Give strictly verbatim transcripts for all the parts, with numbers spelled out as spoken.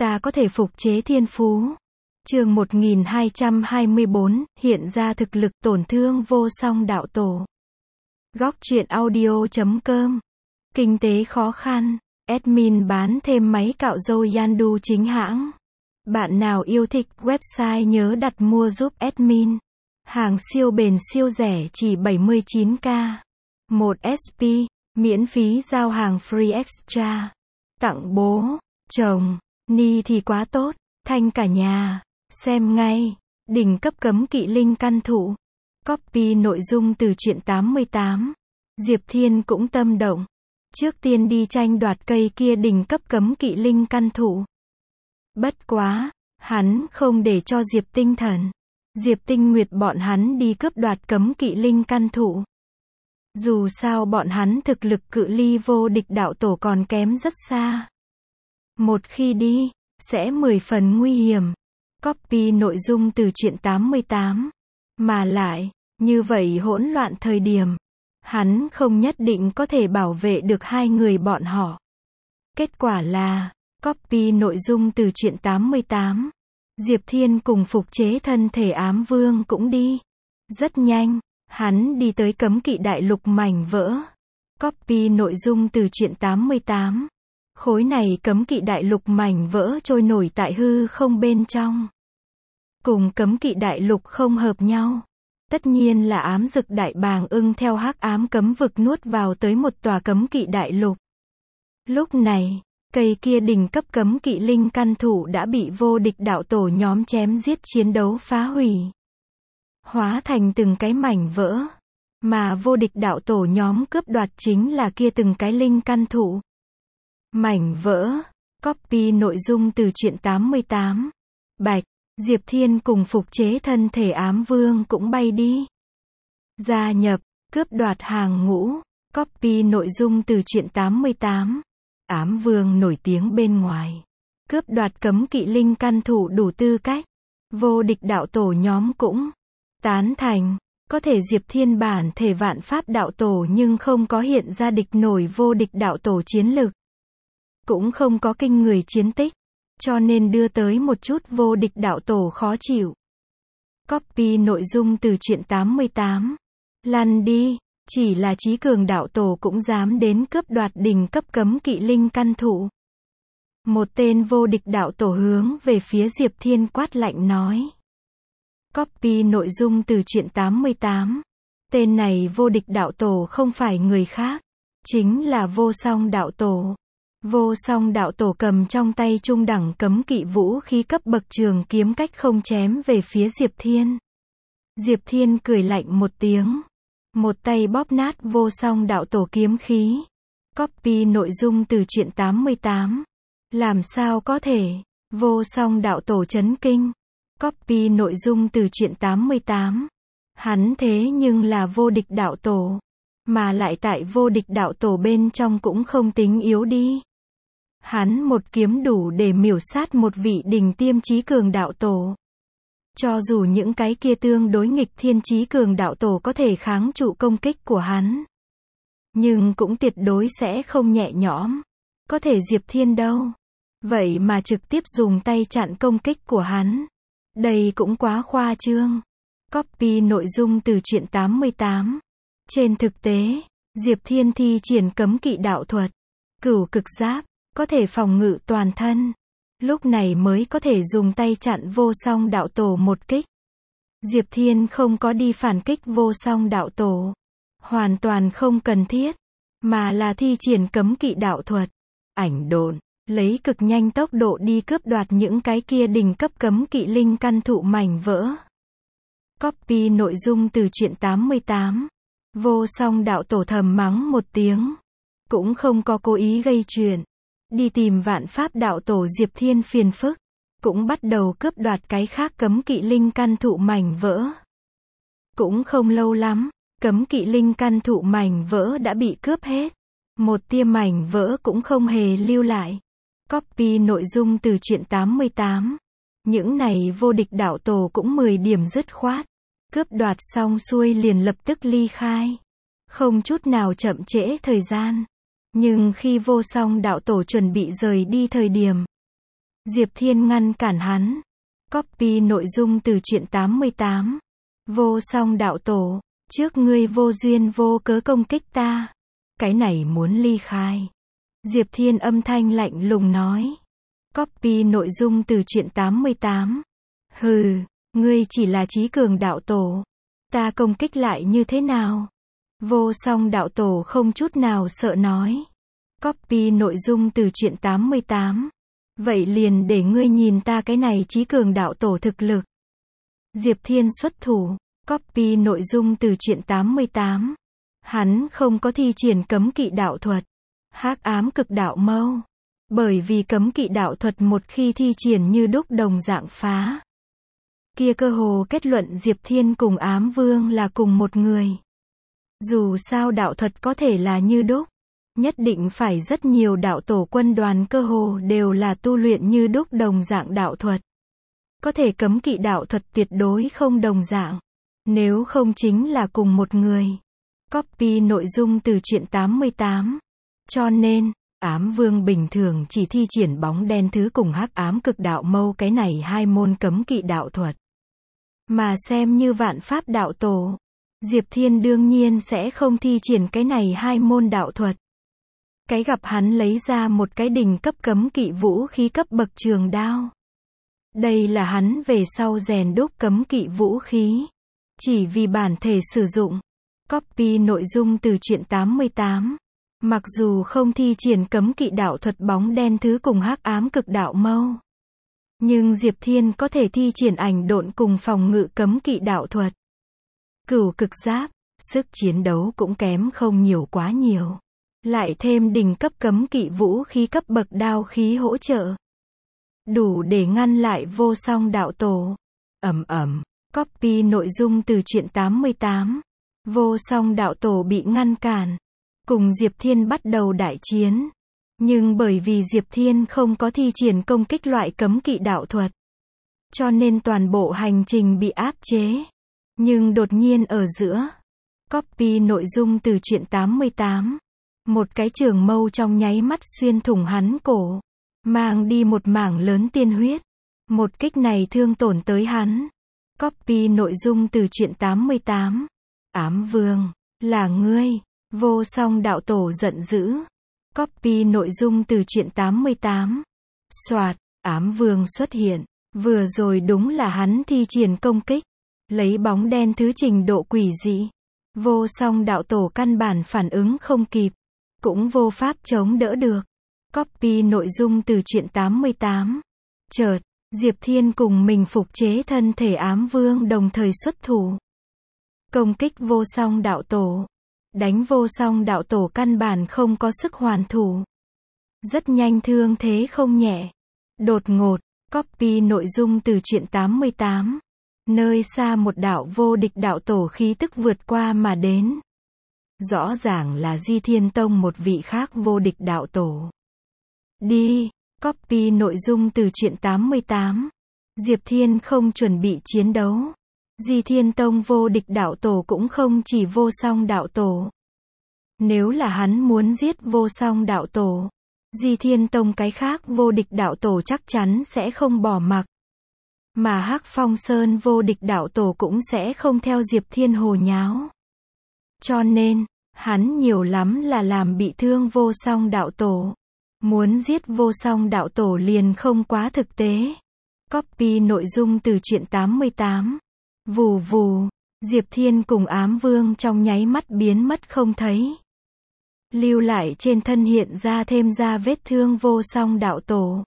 ta có thể phục chế thiên phú. Chương một nghìn hai trăm hai mươi bốn, hiện ra thực lực tổn thương vô song đạo tổ. Góc truyện audio chấm com. Kinh tế khó khăn, admin bán thêm máy cạo râu Yandu chính hãng. Bạn nào yêu thích website nhớ đặt mua giúp admin. Hàng siêu bền siêu rẻ chỉ bảy mươi chín k. một ét pê, miễn phí giao hàng free extra. Tặng bố, chồng, ni thì quá tốt, thanh cả nhà. Xem ngay, đỉnh cấp cấm kỵ linh căn thụ. Copy nội dung từ truyện tám mươi tám. Diệp Thiên cũng tâm động. Trước tiên đi tranh đoạt cây kia đỉnh cấp cấm kỵ linh căn thụ. Bất quá, hắn không để cho Diệp Tinh Thần, Diệp Tinh Nguyệt bọn hắn đi cướp đoạt cấm kỵ linh căn thụ. Dù sao bọn hắn thực lực cự ly vô địch đạo tổ còn kém rất xa. Một khi đi, sẽ mười phần nguy hiểm. Copy nội dung từ truyện tám mươi tám. Mà lại, như vậy hỗn loạn thời điểm, hắn không nhất định có thể bảo vệ được hai người bọn họ. Kết quả là, copy nội dung từ truyện tám mươi tám. Diệp Thiên cùng phục chế thân thể ám vương cũng đi. Rất nhanh, hắn đi tới cấm kỵ đại lục mảnh vỡ. Copy nội dung từ truyện tám mươi tám. Khối này cấm kỵ đại lục mảnh vỡ trôi nổi tại hư không bên trong. Cùng cấm kỵ đại lục không hợp nhau. Tất nhiên là ám dực đại bàng ưng theo hắc ám cấm vực nuốt vào tới một tòa cấm kỵ đại lục. Lúc này, cây kia đỉnh cấp cấm kỵ linh căn thụ đã bị vô địch đạo tổ nhóm chém giết chiến đấu phá hủy. Hóa thành từng cái mảnh vỡ. Mà vô địch đạo tổ nhóm cướp đoạt chính là kia từng cái linh căn thụ. Mảnh vỡ. Copy nội dung từ truyện tám mươi tám. Bạch, Diệp Thiên cùng phục chế thân thể ám vương cũng bay đi. Gia nhập, cướp đoạt hàng ngũ. Copy nội dung từ truyện tám mươi tám. Ám vương nổi tiếng bên ngoài. Cướp đoạt cấm kỵ linh căn thụ đủ tư cách. Vô địch đạo tổ nhóm cũng tán thành. Có thể Diệp Thiên bản thể vạn pháp đạo tổ nhưng không có hiện ra địch nổi vô địch đạo tổ chiến lực. Cũng không có kinh người chiến tích. Cho nên đưa tới một chút vô địch đạo tổ khó chịu. Copy nội dung từ truyện tám mươi tám. Lăn đi, chỉ là trí cường đạo tổ cũng dám đến cướp đoạt đỉnh cấp cấm kỵ linh căn thụ. Một tên vô địch đạo tổ hướng về phía Diệp Thiên quát lạnh nói. Copy nội dung từ truyện tám mươi tám. Tên này vô địch đạo tổ không phải người khác, chính là vô song đạo tổ. Vô song đạo tổ cầm trong tay trung đẳng cấm kỵ vũ khí cấp bậc trường kiếm cách không chém về phía Diệp Thiên. Diệp Thiên cười lạnh một tiếng. Một tay bóp nát vô song đạo tổ kiếm khí. Copy nội dung từ truyện tám mươi tám. Làm sao có thể? Vô song đạo tổ chấn kinh. Copy nội dung từ truyện tám mươi tám. Hắn thế nhưng là vô địch đạo tổ. Mà lại tại vô địch đạo tổ bên trong cũng không tính yếu đi. Hắn một kiếm đủ để miểu sát một vị đỉnh tiêm chí cường đạo tổ. Cho dù những cái kia tương đối nghịch thiên chí cường đạo tổ có thể kháng trụ công kích của hắn, nhưng cũng tuyệt đối sẽ không nhẹ nhõm. Có thể Diệp Thiên đâu. Vậy mà trực tiếp dùng tay chặn công kích của hắn. Đây cũng quá khoa trương. Copy nội dung từ truyện tám mươi tám. Trên thực tế, Diệp Thiên thi triển cấm kỵ đạo thuật. Cửu cực giáp. Có thể phòng ngự toàn thân. Lúc này mới có thể dùng tay chặn vô song đạo tổ một kích. Diệp Thiên không có đi phản kích vô song đạo tổ. Hoàn toàn không cần thiết. Mà là thi triển cấm kỵ đạo thuật. Ảnh độn. Lấy cực nhanh tốc độ đi cướp đoạt những cái kia đỉnh cấp cấm kỵ linh căn thụ mảnh vỡ. Copy nội dung từ truyện tám mươi tám. Vô song đạo tổ thầm mắng một tiếng. Cũng không có cố ý gây chuyện. Đi tìm vạn pháp đạo tổ Diệp Thiên phiền phức. Cũng bắt đầu cướp đoạt cái khác cấm kỵ linh căn thụ mảnh vỡ. Cũng không lâu lắm, cấm kỵ linh căn thụ mảnh vỡ đã bị cướp hết. Một tia mảnh vỡ cũng không hề lưu lại. Copy nội dung từ truyện tám mươi tám. Những này vô địch đạo tổ cũng mười điểm dứt khoát. Cướp đoạt xong xuôi liền lập tức ly khai. Không chút nào chậm trễ thời gian. Nhưng khi vô song đạo tổ chuẩn bị rời đi thời điểm, Diệp Thiên ngăn cản hắn. Copy nội dung từ truyện tám mươi tám. Vô song đạo tổ, trước ngươi vô duyên vô cớ công kích ta. Cái này muốn ly khai. Diệp Thiên âm thanh lạnh lùng nói. Copy nội dung từ truyện tám mươi tám. Hừ, ngươi chỉ là trí cường đạo tổ. Ta công kích lại như thế nào? Vô song đạo tổ không chút nào sợ nói. Copy nội dung từ truyện tám mươi tám. Vậy liền để ngươi nhìn ta cái này trí cường đạo tổ thực lực. Diệp Thiên xuất thủ. Copy nội dung từ truyện tám mươi tám. Hắn không có thi triển cấm kỵ đạo thuật. Hắc ám cực đạo mâu. Bởi vì cấm kỵ đạo thuật một khi thi triển như đúc đồng dạng phá. Kia cơ hồ kết luận Diệp Thiên cùng ám vương là cùng một người. Dù sao đạo thuật có thể là như đúc. Nhất định phải rất nhiều đạo tổ quân đoàn cơ hồ đều là tu luyện như đúc đồng dạng đạo thuật. Có thể cấm kỵ đạo thuật tuyệt đối không đồng dạng. Nếu không chính là cùng một người. Copy nội dung từ truyện tám mươi tám. Cho nên, ám vương bình thường chỉ thi triển bóng đen thứ cùng hắc ám cực đạo mâu cái này hai môn cấm kỵ đạo thuật. Mà xem như vạn pháp đạo tổ. Diệp Thiên đương nhiên sẽ không thi triển cái này hai môn đạo thuật. Cái gặp hắn lấy ra một cái đỉnh cấp cấm kỵ vũ khí cấp bậc trường đao. Đây là hắn về sau rèn đúc cấm kỵ vũ khí. Chỉ vì bản thể sử dụng. Copy nội dung từ truyện tám mươi tám. Mặc dù không thi triển cấm kỵ đạo thuật bóng đen thứ cùng hắc ám cực đạo mâu. Nhưng Diệp Thiên có thể thi triển ảnh độn cùng phòng ngự cấm kỵ đạo thuật. Cửu cực giáp, sức chiến đấu cũng kém không nhiều quá nhiều. Lại thêm đỉnh cấp cấm kỵ vũ khí cấp bậc đao khí hỗ trợ. Đủ để ngăn lại vô song đạo tổ. Ầm ầm, copy nội dung từ truyện tám mươi tám. Vô song đạo tổ bị ngăn cản. Cùng Diệp Thiên bắt đầu đại chiến. Nhưng bởi vì Diệp Thiên không có thi triển công kích loại cấm kỵ đạo thuật. Cho nên toàn bộ hành trình bị áp chế. Nhưng đột nhiên ở giữa. Copy nội dung từ truyện tám mươi tám. Một cái trường mâu trong nháy mắt xuyên thủng hắn cổ. Mang đi một mảng lớn tiên huyết. Một kích này thương tổn tới hắn. Copy nội dung từ truyện tám mươi tám. Ám vương, là ngươi. Vô song đạo tổ giận dữ. Copy nội dung từ truyện tám mươi tám. Soạt, ám vương xuất hiện. Vừa rồi đúng là hắn thi triển công kích. Lấy bóng đen thứ trình độ quỷ dị. Vô song đạo tổ căn bản phản ứng không kịp. Cũng vô pháp chống đỡ được. Copy nội dung từ truyện tám mươi tám. Chợt, Diệp Thiên cùng mình phục chế thân thể ám vương đồng thời xuất thủ. Công kích vô song đạo tổ. Đánh vô song đạo tổ căn bản không có sức hoàn thủ. Rất nhanh thương thế không nhẹ. Đột ngột, copy nội dung từ truyện tám mươi tám. Nơi xa một đạo vô địch đạo tổ khí tức vượt qua mà đến. Rõ ràng là Di Thiên Tông một vị khác vô địch đạo tổ. Đi, copy nội dung từ truyện tám mươi tám. Diệp Thiên không chuẩn bị chiến đấu. Di Thiên Tông vô địch đạo tổ cũng không chỉ vô song đạo tổ. Nếu là hắn muốn giết vô song đạo tổ, Di Thiên Tông cái khác vô địch đạo tổ chắc chắn sẽ không bỏ mặc. Mà Hắc Phong Sơn vô địch đạo tổ cũng sẽ không theo Diệp Thiên hồ nháo. Cho nên, hắn nhiều lắm là làm bị thương vô song đạo tổ. Muốn giết vô song đạo tổ liền không quá thực tế. Copy nội dung từ truyện tám mươi tám. Vù vù, Diệp Thiên cùng ám vương trong nháy mắt biến mất không thấy. Lưu lại trên thân hiện ra thêm ra vết thương vô song đạo tổ.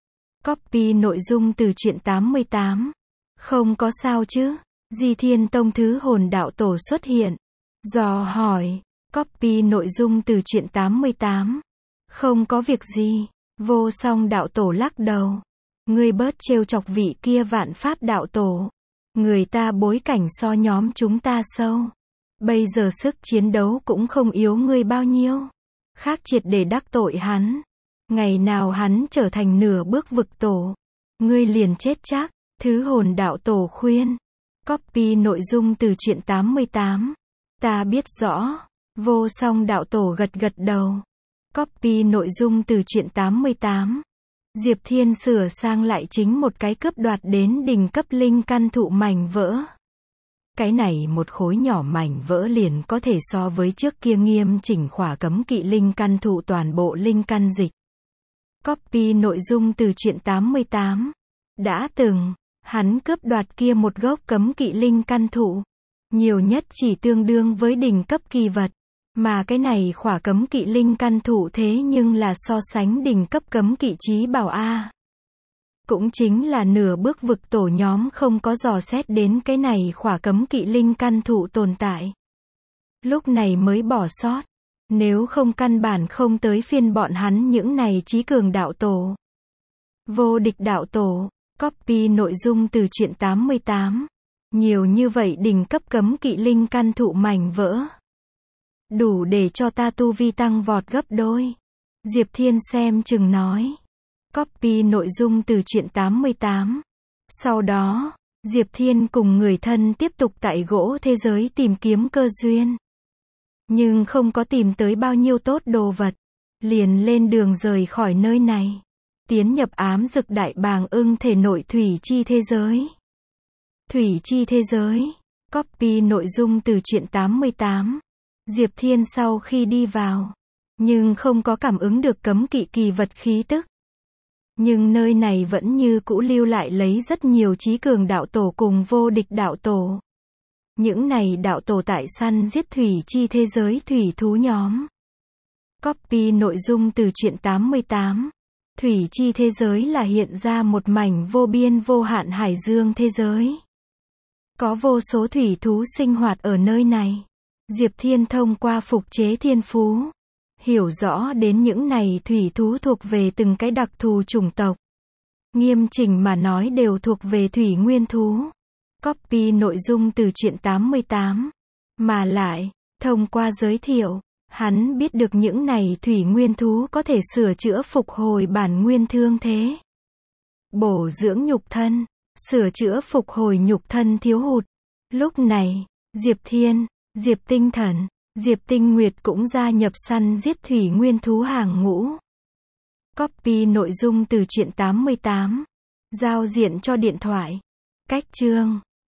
Copy nội dung từ truyện tám mươi tám. Không có sao chứ? Di Thiên Tông thứ hồn đạo tổ xuất hiện. Dò hỏi. Copy nội dung từ truyện tám mươi tám. Không có việc gì. Vô song đạo tổ lắc đầu. Ngươi bớt trêu chọc vị kia vạn pháp đạo tổ. Người ta bối cảnh so nhóm chúng ta sâu. Bây giờ sức chiến đấu cũng không yếu ngươi bao nhiêu. Khác triệt để đắc tội hắn. Ngày nào hắn trở thành nửa bước vực tổ. Ngươi liền chết chắc. Thứ hồn đạo tổ khuyên. Copy nội dung từ truyện tám mươi tám. Ta biết rõ. Vô song đạo tổ gật gật đầu. Copy nội dung từ truyện tám mươi tám. Diệp Thiên sửa sang lại chính một cái cướp đoạt đến đỉnh cấp linh căn thụ mảnh vỡ. Cái này một khối nhỏ mảnh vỡ liền có thể so với trước kia nghiêm chỉnh khỏa cấm kỵ linh căn thụ toàn bộ linh căn dịch. Copy nội dung từ truyện tám mươi tám. Đã từng, hắn cướp đoạt kia một gốc cấm kỵ linh căn thụ. Nhiều nhất chỉ tương đương với đỉnh cấp kỳ vật. Mà cái này khỏa cấm kỵ linh căn thụ thế nhưng là so sánh đỉnh cấp cấm kỵ chí bảo A. Cũng chính là nửa bước vực tổ nhóm không có dò xét đến cái này khỏa cấm kỵ linh căn thụ tồn tại. Lúc này mới bỏ sót. Nếu không căn bản không tới phiên bọn hắn những này chí cường đạo tổ. Vô địch đạo tổ. Copy nội dung từ truyện tám mươi tám. Nhiều như vậy đỉnh cấp cấm kỵ linh căn thụ mảnh vỡ. Đủ để cho ta tu vi tăng vọt gấp đôi. Diệp Thiên xem chừng nói. Copy nội dung từ truyện tám mươi tám. Sau đó, Diệp Thiên cùng người thân tiếp tục tại gỗ thế giới tìm kiếm cơ duyên. Nhưng không có tìm tới bao nhiêu tốt đồ vật. Liền lên đường rời khỏi nơi này. Tiến nhập ám dực đại bàng ưng thể nội thủy chi thế giới. Thủy chi thế giới. Copy nội dung từ truyện tám mươi tám. Diệp Thiên sau khi đi vào. Nhưng không có cảm ứng được cấm kỵ kỳ vật khí tức. Nhưng nơi này vẫn như cũ lưu lại lấy rất nhiều chí cường đạo tổ cùng vô địch đạo tổ. Những này đạo tổ tại săn giết thủy chi thế giới thủy thú nhóm. Copy nội dung từ truyện tám mươi tám. Thủy chi thế giới là hiện ra một mảnh vô biên vô hạn hải dương thế giới. Có vô số thủy thú sinh hoạt ở nơi này. Diệp Thiên thông qua phục chế thiên phú. Hiểu rõ đến những này thủy thú thuộc về từng cái đặc thù chủng tộc. Nghiêm chỉnh mà nói đều thuộc về thủy nguyên thú. Copy nội dung từ truyện tám mươi tám. Mà lại, thông qua giới thiệu, hắn biết được những này thủy nguyên thú có thể sửa chữa phục hồi bản nguyên thương thế. Bổ dưỡng nhục thân, sửa chữa phục hồi nhục thân thiếu hụt. Lúc này, Diệp Thiên, Diệp Tinh Thần, Diệp Tinh Nguyệt cũng gia nhập săn giết thủy nguyên thú hàng ngũ. Copy nội dung từ truyện tám mươi tám. Giao diện cho điện thoại. Cách chương